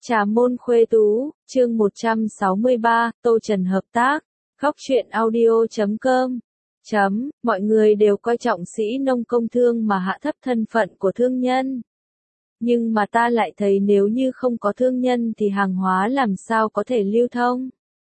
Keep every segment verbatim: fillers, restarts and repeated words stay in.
Trà môn khuê tú, chương một trăm sáu mươi ba, Tô Trần hợp tác, góc truyện audio chấm com. Chấm, mọi người đều coi trọng sĩ nông công thương mà hạ thấp thân phận của thương nhân. Nhưng mà ta lại thấy nếu như không có thương nhân thì hàng hóa làm sao có thể lưu thông.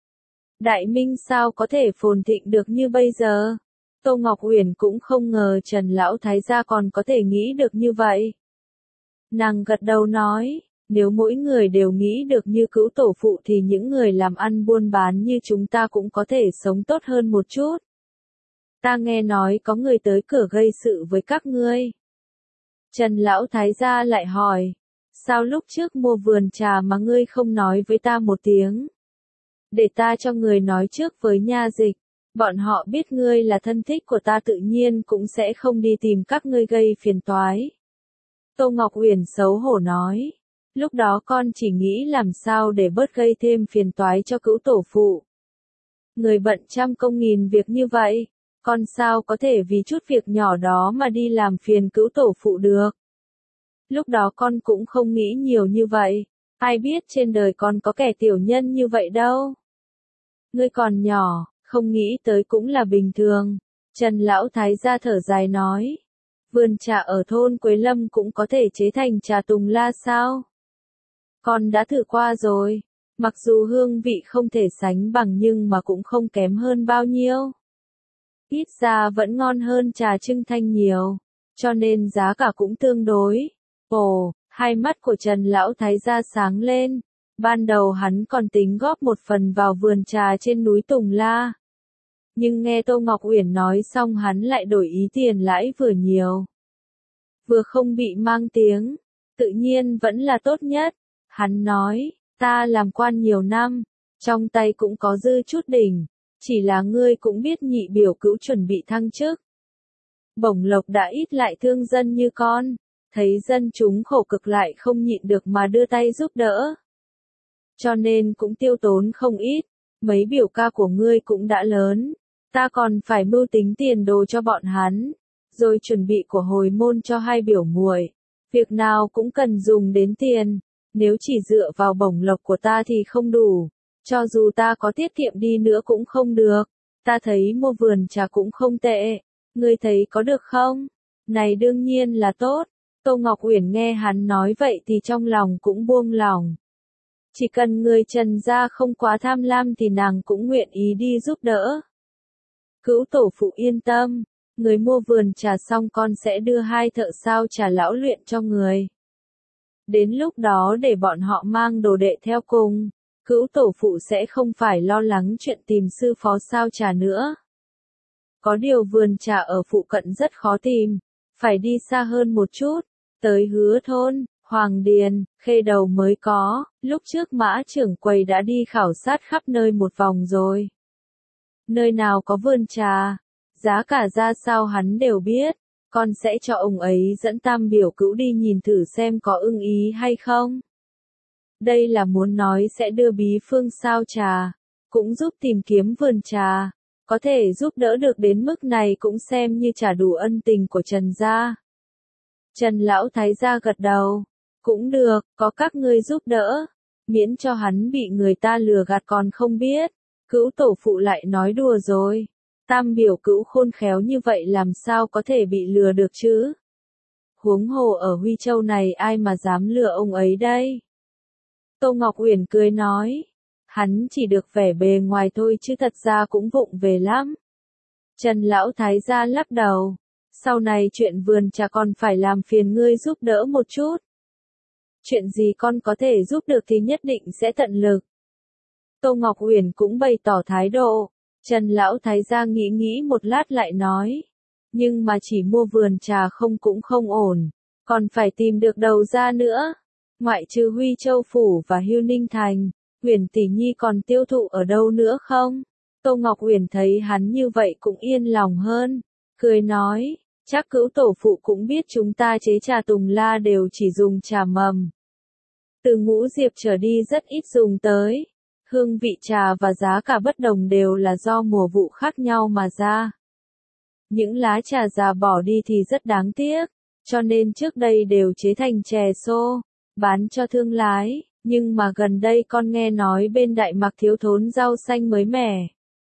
Đại Minh sao có thể phồn thịnh được như bây giờ? Tô Ngọc Uyển cũng không ngờ Trần Lão Thái gia còn có thể nghĩ được như vậy. Nàng gật đầu nói, nếu mỗi người đều nghĩ được như Cữu tổ phụ thì những người làm ăn buôn bán như chúng ta cũng có thể sống tốt hơn một chút. Ta nghe nói có người tới cửa gây sự với các ngươi. Trần Lão Thái gia lại hỏi, sao lúc trước mua vườn trà mà ngươi không nói với ta một tiếng? Để ta cho người nói trước với nha dịch, bọn họ biết ngươi là thân thích của ta tự nhiên cũng sẽ không đi tìm các ngươi gây phiền toái. Tô Ngọc Uyển xấu hổ nói, lúc đó con chỉ nghĩ làm sao để bớt gây thêm phiền toái cho Cữu tổ phụ. Người bận trăm công nghìn việc như vậy, con sao có thể vì chút việc nhỏ đó mà đi làm phiền Cữu tổ phụ được. Lúc đó con cũng không nghĩ nhiều như vậy, ai biết trên đời con có kẻ tiểu nhân như vậy đâu. Ngươi còn nhỏ, không nghĩ tới cũng là bình thường. Trần Lão Thái gia thở dài nói, vườn trà ở thôn Quế Lâm cũng có thể chế thành trà Tùng La sao? Con đã thử qua rồi, mặc dù hương vị không thể sánh bằng nhưng mà cũng không kém hơn bao nhiêu. Ít ra vẫn ngon hơn trà Trưng Thanh nhiều, cho nên giá cả cũng tương đối. Ồ, hai mắt của Trần Lão Thái gia sáng lên, ban đầu hắn còn tính góp một phần vào vườn trà trên núi Tùng La. Nhưng nghe Tô Ngọc Uyển nói xong hắn lại đổi ý, tiền lãi vừa nhiều, vừa không bị mang tiếng, tự nhiên vẫn là tốt nhất. Hắn nói, ta làm quan nhiều năm, trong tay cũng có dư chút đỉnh, chỉ là ngươi cũng biết nhị biểu Cữu chuẩn bị thăng chức. Bổng lộc đã ít lại thương dân như con, thấy dân chúng khổ cực lại không nhịn được mà đưa tay giúp đỡ. Cho nên cũng tiêu tốn không ít, mấy biểu ca của ngươi cũng đã lớn, ta còn phải mưu tính tiền đồ cho bọn hắn, rồi chuẩn bị của hồi môn cho hai biểu muội, việc nào cũng cần dùng đến tiền. Nếu chỉ dựa vào bổng lộc của ta thì không đủ, cho dù ta có tiết kiệm đi nữa cũng không được. Ta thấy mua vườn trà cũng không tệ, ngươi thấy có được không? Này đương nhiên là tốt. Tô Ngọc Uyển nghe hắn nói vậy thì trong lòng cũng buông lòng. Chỉ cần người Trần gia không quá tham lam thì nàng cũng nguyện ý đi giúp đỡ. Cữu tổ phụ yên tâm, người mua vườn trà xong con sẽ đưa hai thợ sao trà lão luyện cho người. Đến lúc đó để bọn họ mang đồ đệ theo cùng, Cữu tổ phụ sẽ không phải lo lắng chuyện tìm sư phó sao trà nữa. Có điều vườn trà ở phụ cận rất khó tìm, phải đi xa hơn một chút, tới Hứa thôn, Hoàng Điền, Khê Đầu mới có. Lúc trước Mã trưởng quầy đã đi khảo sát khắp nơi một vòng rồi. Nơi nào có vườn trà, giá cả ra sao hắn đều biết. Con sẽ cho ông ấy dẫn Tam biểu Cữu đi nhìn thử xem có ưng ý hay không. Đây là muốn nói sẽ đưa bí phương sao trà, cũng giúp tìm kiếm vườn trà, có thể giúp đỡ được đến mức này cũng xem như trả đủ ân tình của Trần gia. Trần Lão Thái gia gật đầu, cũng được, có các ngươi giúp đỡ, miễn cho hắn bị người ta lừa gạt còn không biết. Cữu tổ phụ lại nói đùa rồi. Tam biểu Cữu khôn khéo như vậy làm sao có thể bị lừa được chứ? Huống hồ ở Huy Châu này ai mà dám lừa ông ấy đây? Tô Ngọc Uyển cười nói, hắn chỉ được vẻ bề ngoài thôi chứ thật ra cũng vụng về lắm. Trần Lão Thái gia lắc đầu, sau này chuyện vườn trà còn phải làm phiền ngươi giúp đỡ một chút. Chuyện gì con có thể giúp được thì nhất định sẽ tận lực. Tô Ngọc Uyển cũng bày tỏ thái độ. Trần Lão Thái gia nghĩ nghĩ một lát lại nói, nhưng mà chỉ mua vườn trà không cũng không ổn, còn phải tìm được đầu ra nữa. Ngoại trừ Huy Châu Phủ và Hưu Ninh Thành, Uyển tỷ nhi còn tiêu thụ ở đâu nữa không? Tô Ngọc Uyển thấy hắn như vậy cũng yên lòng hơn, cười nói, chắc Cữu tổ phụ cũng biết chúng ta chế trà Tùng La đều chỉ dùng trà mầm. Từ Ngũ Diệp trở đi rất ít dùng tới. Hương vị trà và giá cả bất đồng đều là do mùa vụ khác nhau mà ra. Những lá trà già bỏ đi thì rất đáng tiếc, cho nên trước đây đều chế thành chè xô, bán cho thương lái. Nhưng mà gần đây con nghe nói bên Đại Mạc thiếu thốn rau xanh mới mẻ.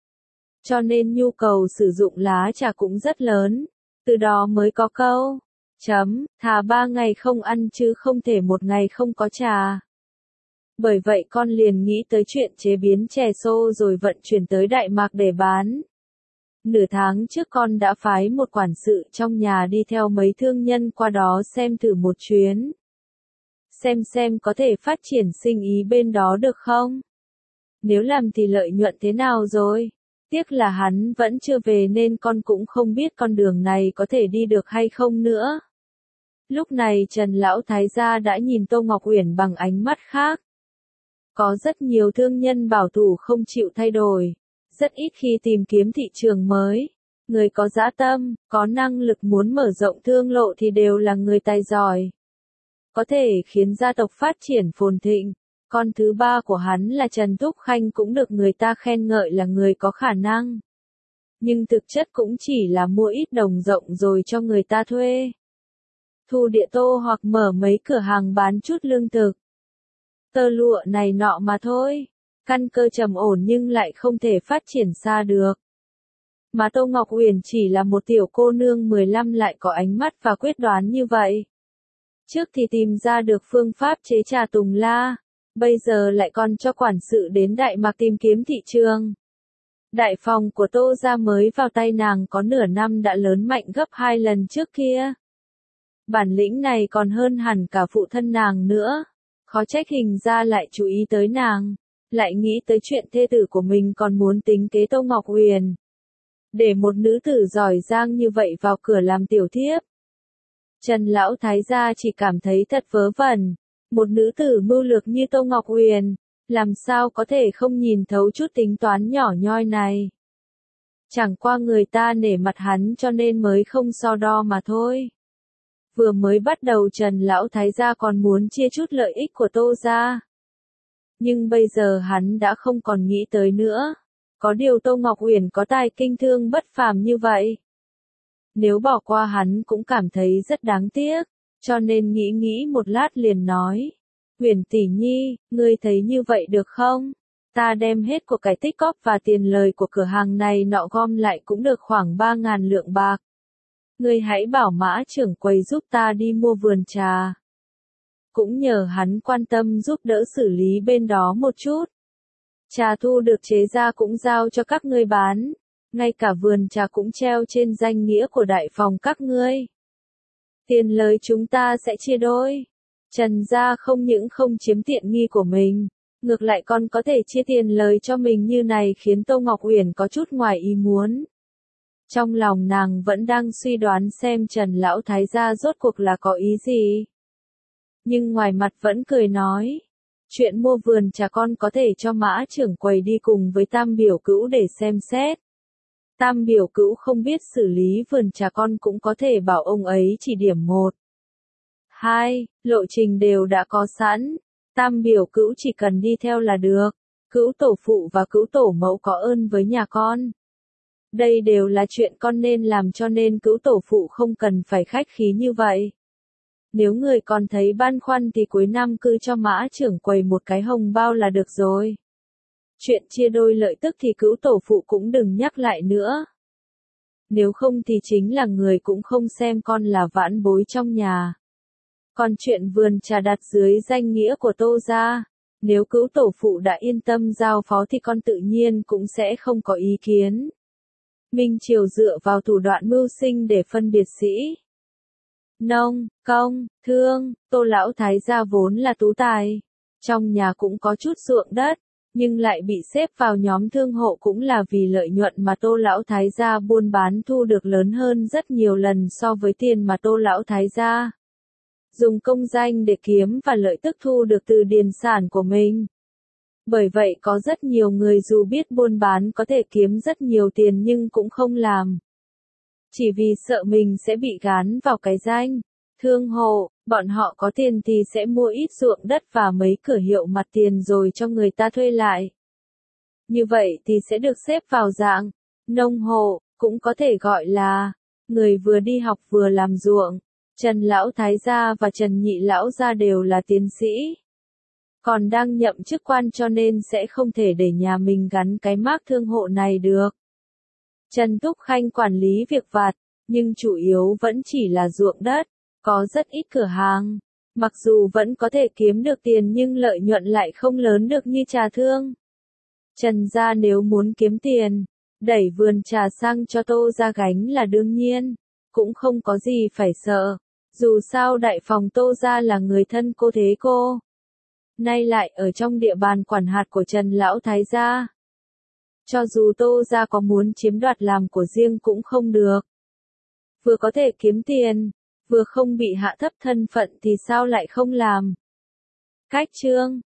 Cho nên nhu cầu sử dụng lá trà cũng rất lớn. Từ đó mới có câu. Chấm, thà ba ngày không ăn chứ không thể một ngày không có trà. Bởi vậy con liền nghĩ tới chuyện chế biến chè xô rồi vận chuyển tới Đại Mạc để bán. Nửa tháng trước con đã phái một quản sự trong nhà đi theo mấy thương nhân qua đó xem thử một chuyến. Xem xem có thể phát triển sinh ý bên đó được không? Nếu làm thì lợi nhuận thế nào rồi? Tiếc là hắn vẫn chưa về nên con cũng không biết con đường này có thể đi được hay không nữa. Lúc này Trần Lão Thái gia đã nhìn Tô Ngọc Uyển bằng ánh mắt khác. Có rất nhiều thương nhân bảo thủ không chịu thay đổi, rất ít khi tìm kiếm thị trường mới. Người có dã tâm, có năng lực muốn mở rộng thương lộ thì đều là người tài giỏi. Có thể khiến gia tộc phát triển phồn thịnh. Con thứ ba của hắn là Trần Thúc Khanh cũng được người ta khen ngợi là người có khả năng. Nhưng thực chất cũng chỉ là mua ít đồng rộng rồi cho người ta thuê. Thu địa tô hoặc mở mấy cửa hàng bán chút lương thực. Tơ lụa này nọ mà thôi. Căn cơ trầm ổn nhưng lại không thể phát triển xa được. Mà Tô Ngọc Uyển chỉ là một tiểu cô nương mười lăm lại có ánh mắt và quyết đoán như vậy. Trước thì tìm ra được phương pháp chế trà tùng la. Bây giờ lại còn cho quản sự đến Đại Mạc tìm kiếm thị trường. Đại phòng của Tô gia mới vào tay nàng có nửa năm đã lớn mạnh gấp hai lần trước kia. Bản lĩnh này còn hơn hẳn cả phụ thân nàng nữa. Khó trách Hình gia lại chú ý tới nàng. Lại nghĩ tới chuyện thê tử của mình còn muốn tính kế Tô Ngọc Uyển. Để một nữ tử giỏi giang như vậy vào cửa làm tiểu thiếp. Trần Lão Thái gia chỉ cảm thấy thật vớ vẩn. Một nữ tử mưu lược như Tô Ngọc Uyển, làm sao có thể không nhìn thấu chút tính toán nhỏ nhoi này. Chẳng qua người ta nể mặt hắn cho nên mới không so đo mà thôi. Vừa mới bắt đầu Trần Lão Thái gia còn muốn chia chút lợi ích của Tô gia. Nhưng bây giờ hắn đã không còn nghĩ tới nữa. Có điều Tô Ngọc Uyển có tài kinh thương bất phàm như vậy. Nếu bỏ qua hắn cũng cảm thấy rất đáng tiếc. Cho nên nghĩ nghĩ một lát liền nói. Uyển tỷ nhi, ngươi thấy như vậy được không? Ta đem hết của cải tích cóp và tiền lời của cửa hàng này nọ gom lại cũng được khoảng ba ngàn lượng bạc. Ngươi hãy bảo Mã trưởng quầy giúp ta đi mua vườn trà. Cũng nhờ hắn quan tâm giúp đỡ xử lý bên đó một chút. Trà thu được chế ra cũng giao cho các ngươi bán. Ngay cả vườn trà cũng treo trên danh nghĩa của đại phòng các ngươi. Tiền lời chúng ta sẽ chia đôi. Trần gia không những không chiếm tiện nghi của mình, ngược lại còn có thể chia tiền lời cho mình như này khiến Tô Ngọc Uyển có chút ngoài ý muốn. Trong lòng nàng vẫn đang suy đoán xem Trần Lão Thái gia rốt cuộc là có ý gì. Nhưng ngoài mặt vẫn cười nói. Chuyện mua vườn trà con có thể cho Mã trưởng quầy đi cùng với Tam biểu cữu để xem xét. Tam biểu cữu không biết xử lý vườn trà con cũng có thể bảo ông ấy chỉ điểm một. Hai, lộ trình đều đã có sẵn. Tam biểu cữu chỉ cần đi theo là được. Cữu tổ phụ và cữu tổ mẫu có ơn với nhà con. Đây đều là chuyện con nên làm cho nên cữu tổ phụ không cần phải khách khí như vậy. Nếu người còn thấy băn khoăn thì cuối năm cứ cho Mã trưởng quầy một cái hồng bao là được rồi. Chuyện chia đôi lợi tức thì cữu tổ phụ cũng đừng nhắc lại nữa. Nếu không thì chính là người cũng không xem con là vãn bối trong nhà. Còn chuyện vườn trà đặt dưới danh nghĩa của Tô gia, nếu cữu tổ phụ đã yên tâm giao phó thì con tự nhiên cũng sẽ không có ý kiến. Minh Triều dựa vào thủ đoạn mưu sinh để phân biệt sĩ. Nông, công, thương, Tô Lão Thái gia vốn là tú tài. Trong nhà cũng có chút ruộng đất, nhưng lại bị xếp vào nhóm thương hộ cũng là vì lợi nhuận mà Tô Lão Thái gia buôn bán thu được lớn hơn rất nhiều lần so với tiền mà Tô Lão Thái gia dùng công danh để kiếm và lợi tức thu được từ điền sản của mình. Bởi vậy có rất nhiều người dù biết buôn bán có thể kiếm rất nhiều tiền nhưng cũng không làm. Chỉ vì sợ mình sẽ bị gán vào cái danh thương hộ, bọn họ có tiền thì sẽ mua ít ruộng đất và mấy cửa hiệu mặt tiền rồi cho người ta thuê lại. Như vậy thì sẽ được xếp vào dạng nông hộ, cũng có thể gọi là người vừa đi học vừa làm ruộng. Trần Lão Thái gia và Trần Nhị Lão gia đều là tiến sĩ. còn đang nhậm chức quan cho nên sẽ không thể để nhà mình gắn cái mác thương hộ này được. Trần Túc Khanh quản lý việc vặt, nhưng chủ yếu vẫn chỉ là ruộng đất, có rất ít cửa hàng. Mặc dù vẫn có thể kiếm được tiền nhưng lợi nhuận lại không lớn được như trà thương. Trần gia nếu muốn kiếm tiền, đẩy vườn trà sang cho Tô gia gánh là đương nhiên, cũng không có gì phải sợ. Dù sao đại phòng Tô gia là người thân cô thế cô. Nay lại ở trong địa bàn quản hạt của Trần Lão Thái gia. Cho dù Tô gia có muốn chiếm đoạt làm của riêng cũng không được. Vừa có thể kiếm tiền, vừa không bị hạ thấp thân phận thì sao lại không làm. Cách chương